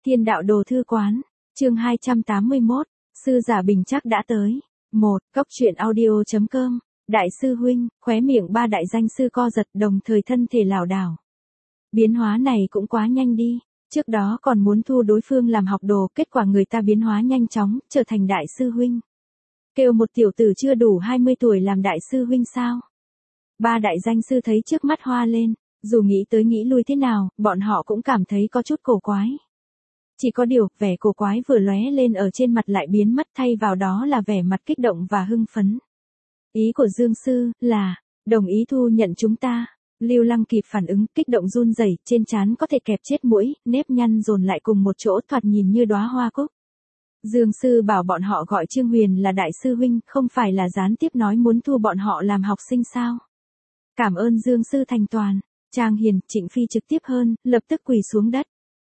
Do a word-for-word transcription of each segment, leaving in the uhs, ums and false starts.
Thiên đạo đồ thư quán, chương hai trăm tám mươi mốt, sư giả bình chắc đã tới. một. Cốc truyện audio.com, đại sư huynh, khóe miệng ba đại danh sư co giật đồng thời thân thể lảo đảo. Biến hóa này cũng quá nhanh đi, trước đó còn muốn thu đối phương làm học đồ, kết quả người ta biến hóa nhanh chóng, trở thành đại sư huynh. Kêu một tiểu tử chưa đủ hai mươi tuổi làm đại sư huynh sao? Ba đại danh sư thấy trước mắt hoa lên, dù nghĩ tới nghĩ lui thế nào, bọn họ cũng cảm thấy có chút cổ quái. Chỉ có điều, vẻ cổ quái vừa lóe lên ở trên mặt lại biến mất, thay vào đó là vẻ mặt kích động và hưng phấn. Ý của Dương sư là đồng ý thu nhận chúng ta. Lưu Lăng kịp phản ứng, kích động run rẩy, trên trán có thể kẹp chết mũi, nếp nhăn dồn lại cùng một chỗ, thoạt nhìn như đóa hoa cúc. Dương sư bảo bọn họ gọi Trương Huyền là đại sư huynh, không phải là gián tiếp nói muốn thu bọn họ làm học sinh sao? Cảm ơn Dương sư thành toàn. Trang Hiền, Trịnh Phi trực tiếp hơn, lập tức quỳ xuống đất.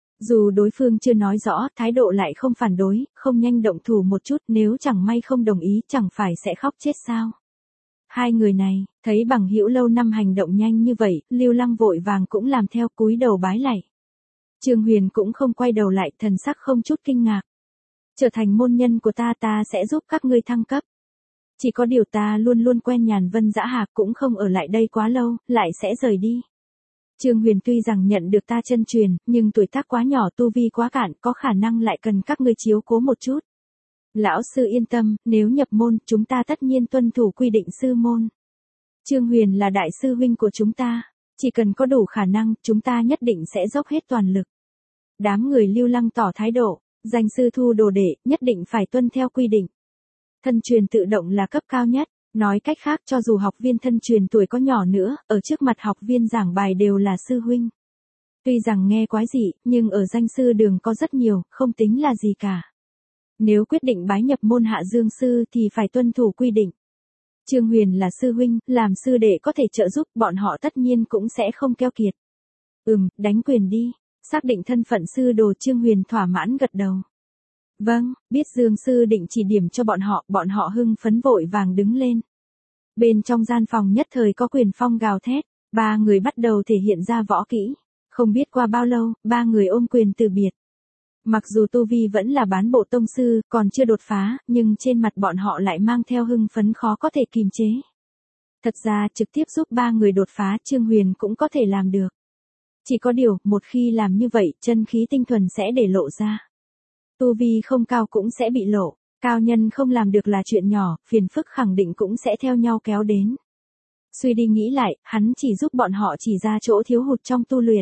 Dù đối phương chưa nói rõ, thái độ lại không phản đối, không nhanh động thủ một chút, nếu chẳng may không đồng ý, chẳng phải sẽ khóc chết sao? Hai người này, thấy bằng hữu lâu năm hành động nhanh như vậy, Lưu Lăng vội vàng cũng làm theo, cúi đầu bái lạy. Trương Huyền cũng không quay đầu lại, thần sắc không chút kinh ngạc. Trở thành môn nhân của ta, ta sẽ giúp các ngươi thăng cấp. Chỉ có điều ta luôn luôn quen nhàn vân dã hạc, cũng không ở lại đây quá lâu, lại sẽ rời đi. Trương Huyền tuy rằng nhận được ta chân truyền, nhưng tuổi tác quá nhỏ, tu vi quá cạn, có khả năng lại cần các ngươi chiếu cố một chút. Lão sư yên tâm, nếu nhập môn, chúng ta tất nhiên tuân thủ quy định sư môn. Trương Huyền là đại sư huynh của chúng ta, chỉ cần có đủ khả năng, chúng ta nhất định sẽ dốc hết toàn lực. Đám người Lưu Lăng tỏ thái độ, danh sư thu đồ đệ, nhất định phải tuân theo quy định. Thân truyền tự động là cấp cao nhất, nói cách khác cho dù học viên thân truyền tuổi có nhỏ nữa, ở trước mặt học viên giảng bài đều là sư huynh. Tuy rằng nghe quái dị, nhưng ở danh sư đường có rất nhiều, không tính là gì cả. Nếu quyết định bái nhập môn hạ Dương sư thì phải tuân thủ quy định. Trương Huyền là sư huynh, làm sư đệ có thể trợ giúp, bọn họ tất nhiên cũng sẽ không keo kiệt. Ừm, đánh quyền đi. Xác định thân phận sư đồ, Trương Huyền thỏa mãn gật đầu. Vâng, biết Dương sư định chỉ điểm cho bọn họ, bọn họ hưng phấn vội vàng đứng lên. Bên trong gian phòng nhất thời có quyền phong gào thét, ba người bắt đầu thể hiện ra võ kỹ. Không biết qua bao lâu, ba người ôm quyền từ biệt. Mặc dù tu vi vẫn là bán bộ tông sư, còn chưa đột phá, nhưng trên mặt bọn họ lại mang theo hưng phấn khó có thể kìm chế. Thật ra trực tiếp giúp ba người đột phá, Trương Huyền cũng có thể làm được. Chỉ có điều, một khi làm như vậy, chân khí tinh thuần sẽ để lộ ra. Tu vi không cao cũng sẽ bị lộ, cao nhân không làm được là chuyện nhỏ, phiền phức khẳng định cũng sẽ theo nhau kéo đến. Suy đi nghĩ lại, hắn chỉ giúp bọn họ chỉ ra chỗ thiếu hụt trong tu luyện.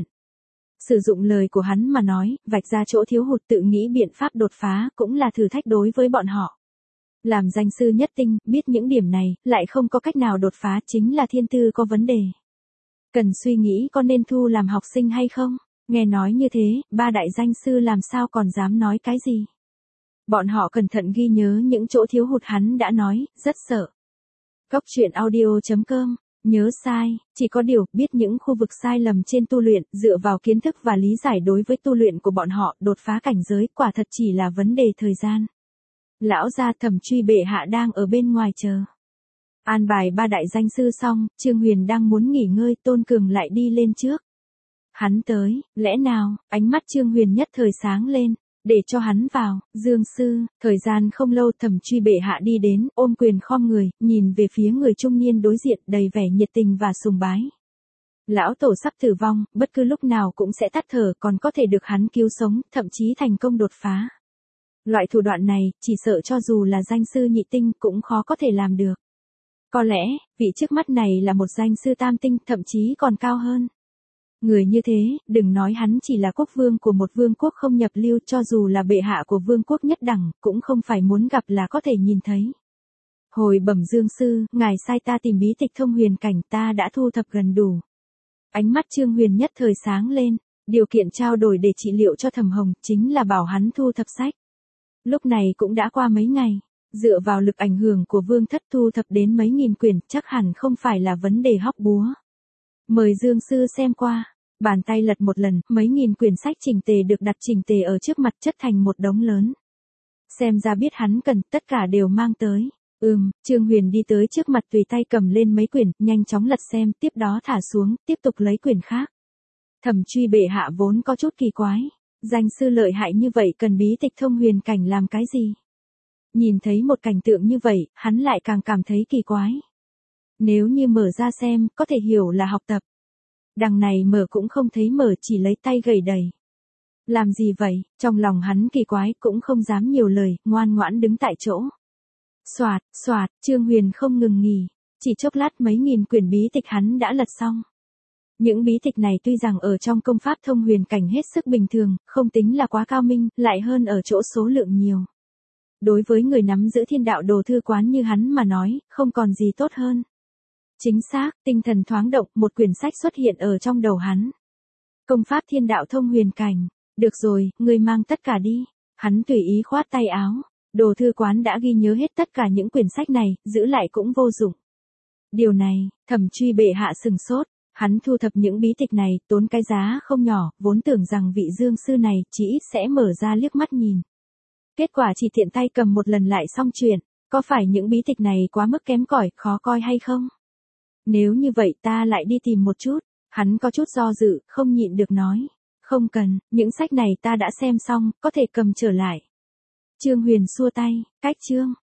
Sử dụng lời của hắn mà nói, vạch ra chỗ thiếu hụt, tự nghĩ biện pháp đột phá, cũng là thử thách đối với bọn họ. Làm danh sư nhất tinh, biết những điểm này, lại không có cách nào đột phá, chính là thiên tư có vấn đề. Cần suy nghĩ có nên thu làm học sinh hay không? Nghe nói như thế, ba đại danh sư làm sao còn dám nói cái gì? Bọn họ cẩn thận ghi nhớ những chỗ thiếu hụt hắn đã nói, rất sợ. Cốc truyện audio.com, nhớ sai, chỉ có điều, biết những khu vực sai lầm trên tu luyện, dựa vào kiến thức và lý giải đối với tu luyện của bọn họ, đột phá cảnh giới, quả thật chỉ là vấn đề thời gian. Lão gia Thẩm Truy bệ hạ đang ở bên ngoài chờ. An bài ba đại danh sư xong, Trương Huyền đang muốn nghỉ ngơi, Tôn Cường lại đi lên trước. Hắn tới, lẽ nào, ánh mắt Trương Huyền nhất thời sáng lên, để cho hắn vào. Dương sư, thời gian không lâu, Thẩm Truy bệ hạ đi đến, ôm quyền khom người, nhìn về phía người trung niên đối diện, đầy vẻ nhiệt tình và sùng bái. Lão tổ sắp tử vong, bất cứ lúc nào cũng sẽ tắt thở, còn có thể được hắn cứu sống, thậm chí thành công đột phá. Loại thủ đoạn này, chỉ sợ cho dù là danh sư nhị tinh cũng khó có thể làm được. Có lẽ, vị trước mắt này là một danh sư tam tinh, thậm chí còn cao hơn. Người như thế, đừng nói hắn chỉ là quốc vương của một vương quốc không nhập lưu, cho dù là bệ hạ của vương quốc nhất đẳng, cũng không phải muốn gặp là có thể nhìn thấy. Hồi bẩm Dương sư, ngài sai ta tìm bí tịch thông huyền cảnh, ta đã thu thập gần đủ. Ánh mắt Trương Huyền nhất thời sáng lên, điều kiện trao đổi để trị liệu cho Thẩm Hồng, chính là bảo hắn thu thập sách. Lúc này cũng đã qua mấy ngày, dựa vào lực ảnh hưởng của vương thất thu thập đến mấy nghìn quyển, chắc hẳn không phải là vấn đề hóc búa. Mời Dương sư xem qua. Bàn tay lật một lần, mấy nghìn quyển sách chỉnh tề được đặt chỉnh tề ở trước mặt, chất thành một đống lớn. Xem ra biết hắn cần, tất cả đều mang tới. Ừm, Trương Huyền đi tới trước mặt, tùy tay cầm lên mấy quyển, nhanh chóng lật xem, tiếp đó thả xuống, tiếp tục lấy quyển khác. Thẩm Truy bệ hạ vốn có chút kỳ quái. Danh sư lợi hại như vậy cần bí tịch thông huyền cảnh làm cái gì? Nhìn thấy một cảnh tượng như vậy, hắn lại càng cảm thấy kỳ quái. Nếu như mở ra xem, có thể hiểu là học tập. Đằng này mở cũng không thấy mở, chỉ lấy tay gầy đầy. Làm gì vậy? Trong lòng hắn kỳ quái cũng không dám nhiều lời, ngoan ngoãn đứng tại chỗ. Soạt, soạt, Trương Huyền không ngừng nghỉ. Chỉ chốc lát mấy nghìn quyển bí tịch hắn đã lật xong. Những bí tịch này tuy rằng ở trong công pháp thông huyền cảnh hết sức bình thường, không tính là quá cao minh, lại hơn ở chỗ số lượng nhiều. Đối với người nắm giữ thiên đạo đồ thư quán như hắn mà nói, không còn gì tốt hơn. Chính xác, tinh thần thoáng động, một quyển sách xuất hiện ở trong đầu hắn. Công pháp thiên đạo thông huyền cảnh. Được rồi, ngươi mang tất cả đi. Hắn tùy ý khoát tay áo. Đồ thư quán đã ghi nhớ hết tất cả những quyển sách này, giữ lại cũng vô dụng. Điều này, Thẩm Truy bệ hạ sừng sốt. Hắn thu thập những bí tịch này, tốn cái giá không nhỏ, vốn tưởng rằng vị dương sư này chỉ ít sẽ mở ra liếc mắt nhìn. Kết quả chỉ tiện tay cầm một lần lại xong chuyện. Có phải những bí tịch này quá mức kém cỏi, khó coi hay không? Nếu như vậy ta lại đi tìm một chút. Hắn có chút do dự, không nhịn được nói. Không cần, những sách này ta đã xem xong, có thể cầm trở lại. Trương Huyền xua tay, cách chương.